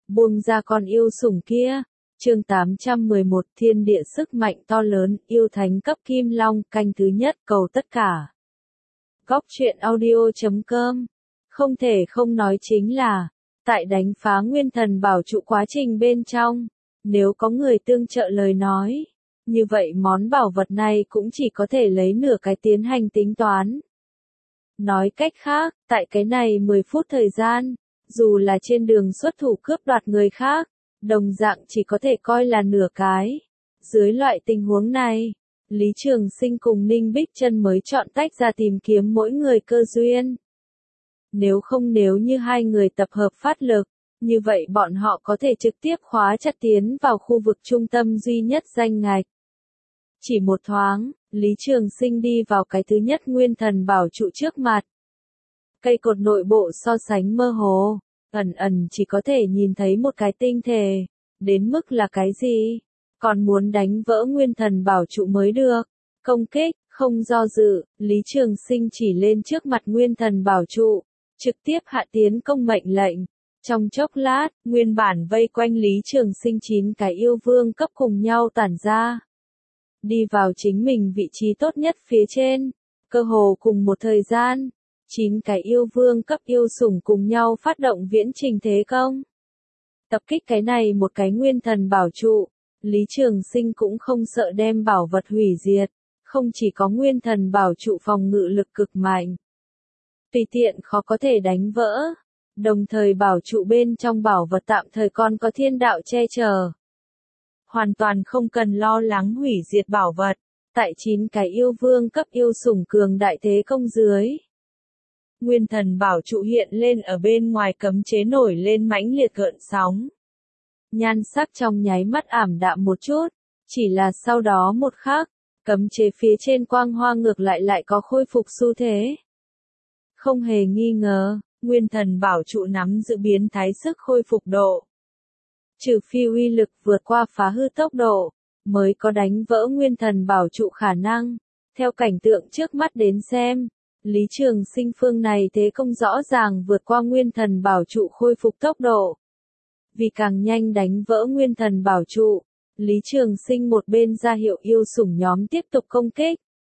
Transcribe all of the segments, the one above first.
buông ra con yêu sủng kia. Chương 811 Thiên địa sức mạnh to lớn, yêu thánh cấp Kim Long, canh thứ nhất, cầu tất cả. Góc truyện audio.com. Không thể không nói chính là, tại đánh phá nguyên thần bảo trụ quá trình bên trong, nếu có người tương trợ lời nói, như vậy món bảo vật này cũng chỉ có thể lấy nửa cái tiến hành tính toán. Nói cách khác, tại cái này 10 phút thời gian, dù là trên đường xuất thủ cướp đoạt người khác, đồng dạng chỉ có thể coi là nửa cái. Dưới loại tình huống này, Lý Trường Sinh cùng Ninh Bích Chân mới chọn tách ra tìm kiếm mỗi người cơ duyên. Nếu như hai người tập hợp phát lực, như vậy bọn họ có thể trực tiếp khóa chặt tiến vào khu vực trung tâm duy nhất danh ngạch. Chỉ một thoáng, Lý Trường Sinh đi vào cái thứ nhất nguyên thần bảo trụ trước mặt. Cây cột nội bộ so sánh mơ hồ, ẩn chỉ có thể nhìn thấy một cái tinh thể, đến mức là cái gì? Còn muốn đánh vỡ nguyên thần bảo trụ mới được. Công kích, không do dự, Lý Trường Sinh chỉ lên trước mặt nguyên thần bảo trụ, trực tiếp hạ tiến công mệnh lệnh. Trong chốc lát, nguyên bản vây quanh Lý Trường Sinh 9 cái yêu vương cấp cùng nhau tản ra. Đi vào chính mình vị trí tốt nhất phía trên, cơ hồ cùng một thời gian, 9 cái yêu vương cấp yêu sủng cùng nhau phát động viễn trình thế công. Tập kích cái này một cái nguyên thần bảo trụ, Lý Trường Sinh cũng không sợ đem bảo vật hủy diệt, không chỉ có nguyên thần bảo trụ phòng ngự lực cực mạnh, tùy tiện khó có thể đánh vỡ, đồng thời bảo trụ bên trong bảo vật tạm thời còn có thiên đạo che chở. Hoàn toàn không cần lo lắng hủy diệt bảo vật, tại 9 cái yêu vương cấp yêu sủng cường đại thế công dưới. Nguyên thần bảo trụ hiện lên ở bên ngoài cấm chế nổi lên mãnh liệt gợn sóng. Nhan sắc trong nháy mắt ảm đạm một chút, chỉ là sau đó một khắc, cấm chế phía trên quang hoa ngược lại có khôi phục xu thế. Không hề nghi ngờ, nguyên thần bảo trụ nắm giữ biến thái sức khôi phục độ. Trừ phi uy lực vượt qua phá hư tốc độ, mới có đánh vỡ nguyên thần bảo trụ khả năng. Theo cảnh tượng trước mắt đến xem, Lý Trường Sinh phương này thế công rõ ràng vượt qua nguyên thần bảo trụ khôi phục tốc độ. Vì càng nhanh đánh vỡ nguyên thần bảo trụ, Lý Trường Sinh một bên ra hiệu yêu sủng nhóm tiếp tục công kích.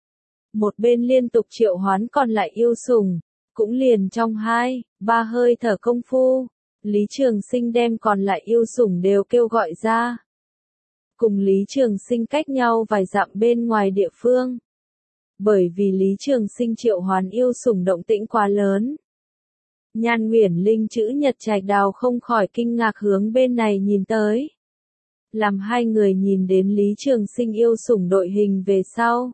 Một bên liên tục triệu hoán còn lại yêu sủng, cũng liền trong 2-3 hơi thở công phu, Lý Trường Sinh đem còn lại yêu sủng đều kêu gọi ra. Cùng Lý Trường Sinh cách nhau vài dặm bên ngoài địa phương. Bởi vì Lý Trường Sinh triệu hoán yêu sủng động tĩnh quá lớn. Nhan Uyển Linh chữ nhật trạch đào không khỏi kinh ngạc hướng bên này nhìn tới. Làm hai người nhìn đến Lý Trường Sinh yêu sủng đội hình về sau.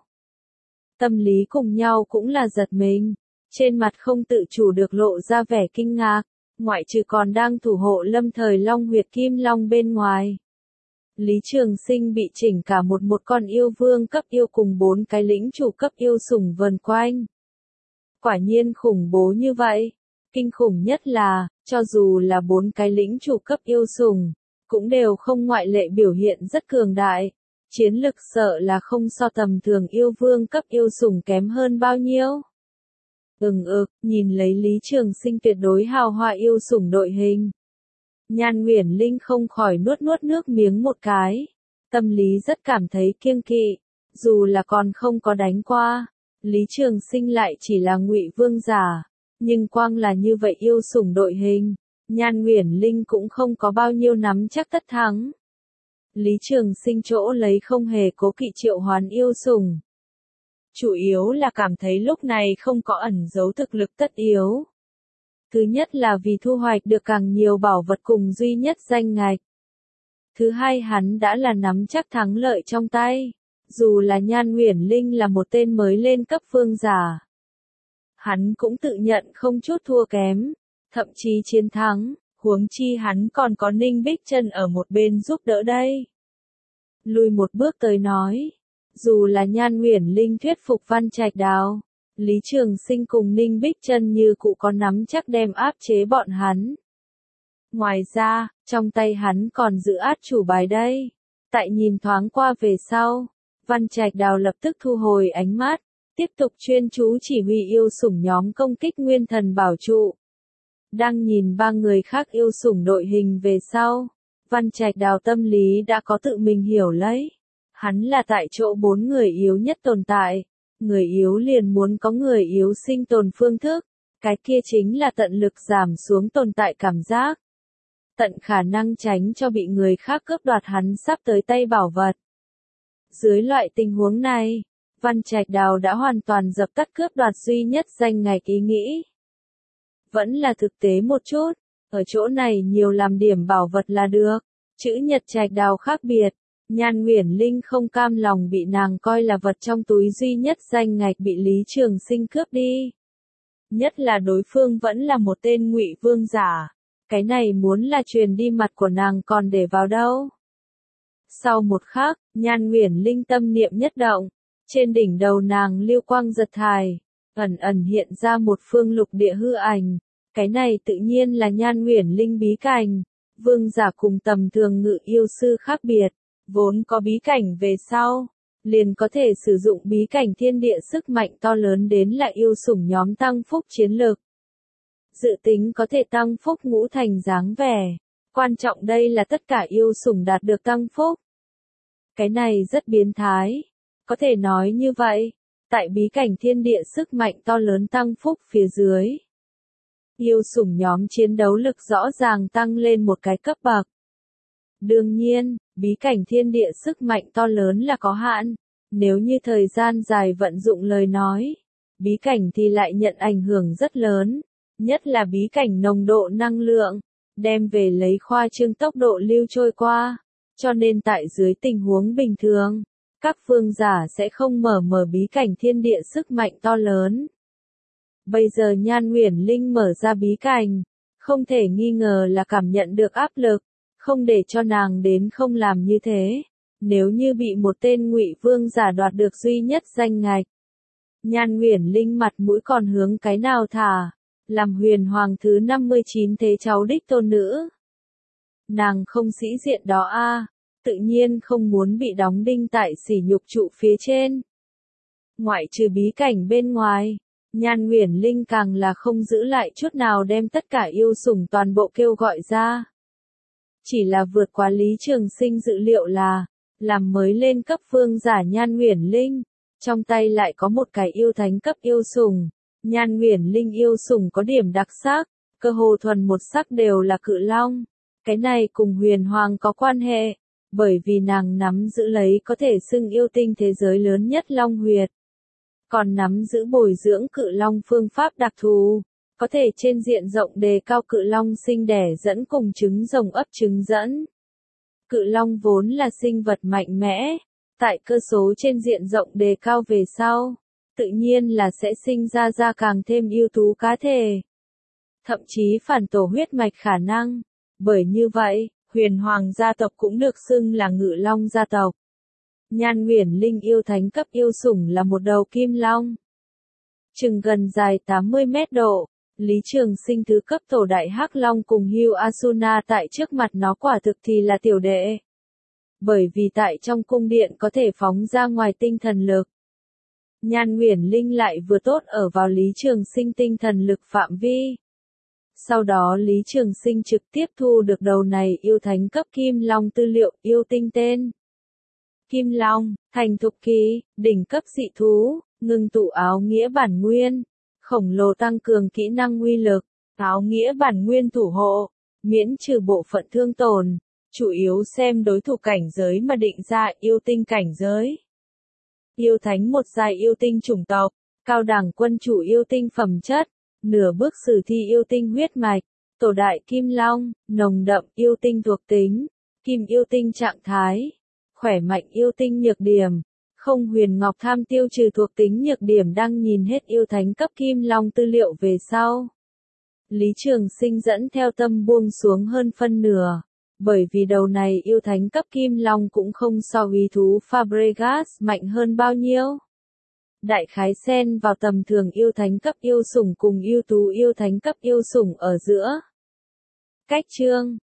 Tâm lý cùng nhau cũng là giật mình, trên mặt không tự chủ được lộ ra vẻ kinh ngạc, ngoại trừ còn đang thủ hộ lâm thời long huyệt Kim Long bên ngoài. Lý Trường Sinh bị chỉnh cả một con yêu vương cấp yêu cùng 4 cái lĩnh chủ cấp yêu sủng vần quanh. Quả nhiên khủng bố như vậy. Kinh khủng nhất là, cho dù là 4 cái lĩnh chủ cấp yêu sủng, cũng đều không ngoại lệ biểu hiện rất cường đại. Chiến lực sợ là không so tầm thường yêu vương cấp yêu sủng kém hơn bao nhiêu. Nhìn lấy Lý Trường Sinh tuyệt đối hào hoa yêu sủng đội hình. Nhan Uyển Linh không khỏi nuốt nước miếng một cái. Tâm lý rất cảm thấy kiêng kỵ, dù là còn không có đánh qua. Lý Trường Sinh lại chỉ là ngụy vương giả. Nhưng quang là như vậy yêu sủng đội hình, Nhan Uyển Linh cũng không có bao nhiêu nắm chắc tất thắng. Lý Trường Sinh chỗ lấy không hề cố kỵ triệu hoán yêu sủng. Chủ yếu là cảm thấy lúc này không có ẩn giấu thực lực tất yếu. Thứ nhất là vì thu hoạch được càng nhiều bảo vật cùng duy nhất danh ngạch. Thứ hai hắn đã là nắm chắc thắng lợi trong tay. Dù là Nhan Uyển Linh là một tên mới lên cấp vương giả. Hắn cũng tự nhận không chút thua kém, thậm chí chiến thắng, huống chi hắn còn có Ninh Bích Chân ở một bên giúp đỡ đây. Lùi một bước tới nói, dù là Nhan Uyển Linh thuyết phục Văn Trạch Đào, Lý Trường Sinh cùng Ninh Bích Chân như cụ có nắm chắc đem áp chế bọn hắn. Ngoài ra, trong tay hắn còn giữ át chủ bài đây. Tại nhìn thoáng qua về sau, Văn Trạch Đào lập tức thu hồi ánh mắt. Tiếp tục chuyên chú chỉ huy yêu sủng nhóm công kích nguyên thần bảo trụ. Đang nhìn ba người khác yêu sủng đội hình về sau, Văn Trạch Đào tâm lý đã có tự mình hiểu lấy. Hắn là tại chỗ 4 người yếu nhất tồn tại. Người yếu liền muốn có người yếu sinh tồn phương thức. Cái kia chính là tận lực giảm xuống tồn tại cảm giác. Tận khả năng tránh cho bị người khác cướp đoạt hắn sắp tới tay bảo vật. Dưới loại tình huống này, Văn Trạch Đào đã hoàn toàn dập tắt cướp đoạt duy nhất danh ngạch ý nghĩ. Vẫn là thực tế một chút, ở chỗ này nhiều làm điểm bảo vật là được. Chữ Nhật Trạch Đào khác biệt, Nhan Uyển Linh không cam lòng bị nàng coi là vật trong túi duy nhất danh ngạch bị Lý Trường Sinh cướp đi. Nhất là đối phương vẫn là một tên ngụy vương giả. Cái này muốn là truyền đi mặt của nàng còn để vào đâu. Sau một khắc, Nhan Uyển Linh tâm niệm nhất động, trên đỉnh đầu nàng lưu quang giật thải, ẩn ẩn hiện ra một phương lục địa hư ảnh. Cái này tự nhiên là Nhan Uyển Linh bí cảnh. Vương giả cùng tầm thường ngự yêu sư khác biệt, vốn có bí cảnh về sau, liền có thể sử dụng bí cảnh thiên địa sức mạnh to lớn đến là yêu sủng nhóm tăng phúc chiến lực. Dự tính có thể tăng phúc ngũ thành dáng vẻ. Quan trọng đây là tất cả yêu sủng đạt được tăng phúc. Cái này rất biến thái. Có thể nói như vậy, tại bí cảnh thiên địa sức mạnh to lớn tăng phúc phía dưới. Yêu sủng nhóm chiến đấu lực rõ ràng tăng lên một cái cấp bậc. Đương nhiên, bí cảnh thiên địa sức mạnh to lớn là có hạn. Nếu như thời gian dài vận dụng lời nói, bí cảnh thì lại nhận ảnh hưởng rất lớn. Nhất là bí cảnh nồng độ năng lượng, đem về lấy khoa trương tốc độ lưu trôi qua. Cho nên tại dưới tình huống bình thường, các vương giả sẽ không mở bí cảnh thiên địa sức mạnh to lớn. Bây giờ Nhan Uyển Linh mở ra bí cảnh, không thể nghi ngờ là cảm nhận được áp lực, không để cho nàng đến không làm như thế. Nếu như bị một tên ngụy vương giả đoạt được duy nhất danh ngạch, Nhan Uyển Linh mặt mũi còn hướng cái nào thả, làm huyền hoàng thứ 59 thế cháu đích tôn nữ. Nàng không sĩ diện đó a, tự nhiên không muốn bị đóng đinh tại sỉ nhục trụ phía trên. Ngoại trừ bí cảnh bên ngoài, Nhan Uyển Linh càng là không giữ lại chút nào đem tất cả yêu sủng toàn bộ kêu gọi ra. Chỉ là vượt qua Lý Trường Sinh dự liệu là, làm mới lên cấp vương giả Nhan Uyển Linh, trong tay lại có một cái yêu thánh cấp yêu sủng. Nhan Uyển Linh yêu sủng có điểm đặc sắc, cơ hồ thuần một sắc đều là cự long. Cái này cùng huyền hoàng có quan hệ, bởi vì nàng nắm giữ lấy có thể xưng yêu tinh thế giới lớn nhất long huyệt. Còn nắm giữ bồi dưỡng cự long phương pháp đặc thù, có thể trên diện rộng đề cao cự long sinh đẻ dẫn cùng trứng rồng ấp trứng dẫn. Cự long vốn là sinh vật mạnh mẽ, tại cơ số trên diện rộng đề cao về sau, tự nhiên là sẽ sinh ra càng thêm ưu tú cá thể. Thậm chí phản tổ huyết mạch khả năng. Bởi như vậy, huyền hoàng gia tộc cũng được xưng là ngự long gia tộc. Nhan Uyển Linh yêu thánh cấp yêu sủng là một đầu kim long. Chừng gần dài 80 mét độ, Lý Trường Sinh thứ cấp tổ đại hắc long cùng Hugh Asuna tại trước mặt nó quả thực thì là tiểu đệ. Bởi vì tại trong cung điện có thể phóng ra ngoài tinh thần lực. Nhan Uyển Linh lại vừa tốt ở vào Lý Trường Sinh tinh thần lực phạm vi. Sau đó Lý Trường Sinh trực tiếp thu được đầu này yêu thánh cấp kim long tư liệu yêu tinh tên. Kim long, thành thục kỳ, đỉnh cấp dị thú, ngưng tụ áo nghĩa bản nguyên, khổng lồ tăng cường kỹ năng uy lực, áo nghĩa bản nguyên thủ hộ, miễn trừ bộ phận thương tổn, chủ yếu xem đối thủ cảnh giới mà định ra yêu tinh cảnh giới. Yêu thánh một giai yêu tinh chủng tộc, cao đẳng quân chủ yêu tinh phẩm chất, nửa bước sử thi yêu tinh huyết mạch, tổ đại kim long, nồng đậm yêu tinh thuộc tính, kim yêu tinh trạng thái, khỏe mạnh yêu tinh nhược điểm, không huyền ngọc tham tiêu trừ thuộc tính nhược điểm. Đang nhìn hết yêu thánh cấp kim long tư liệu về sau. Lý Trường Sinh dẫn theo tâm buông xuống hơn phân nửa, bởi vì đầu này yêu thánh cấp kim long cũng không so uy thú Fabregas mạnh hơn bao nhiêu. Đại khái xen vào tầm thường yêu thánh cấp yêu sủng cùng ưu tú yêu thánh cấp yêu sủng ở giữa. Cách chương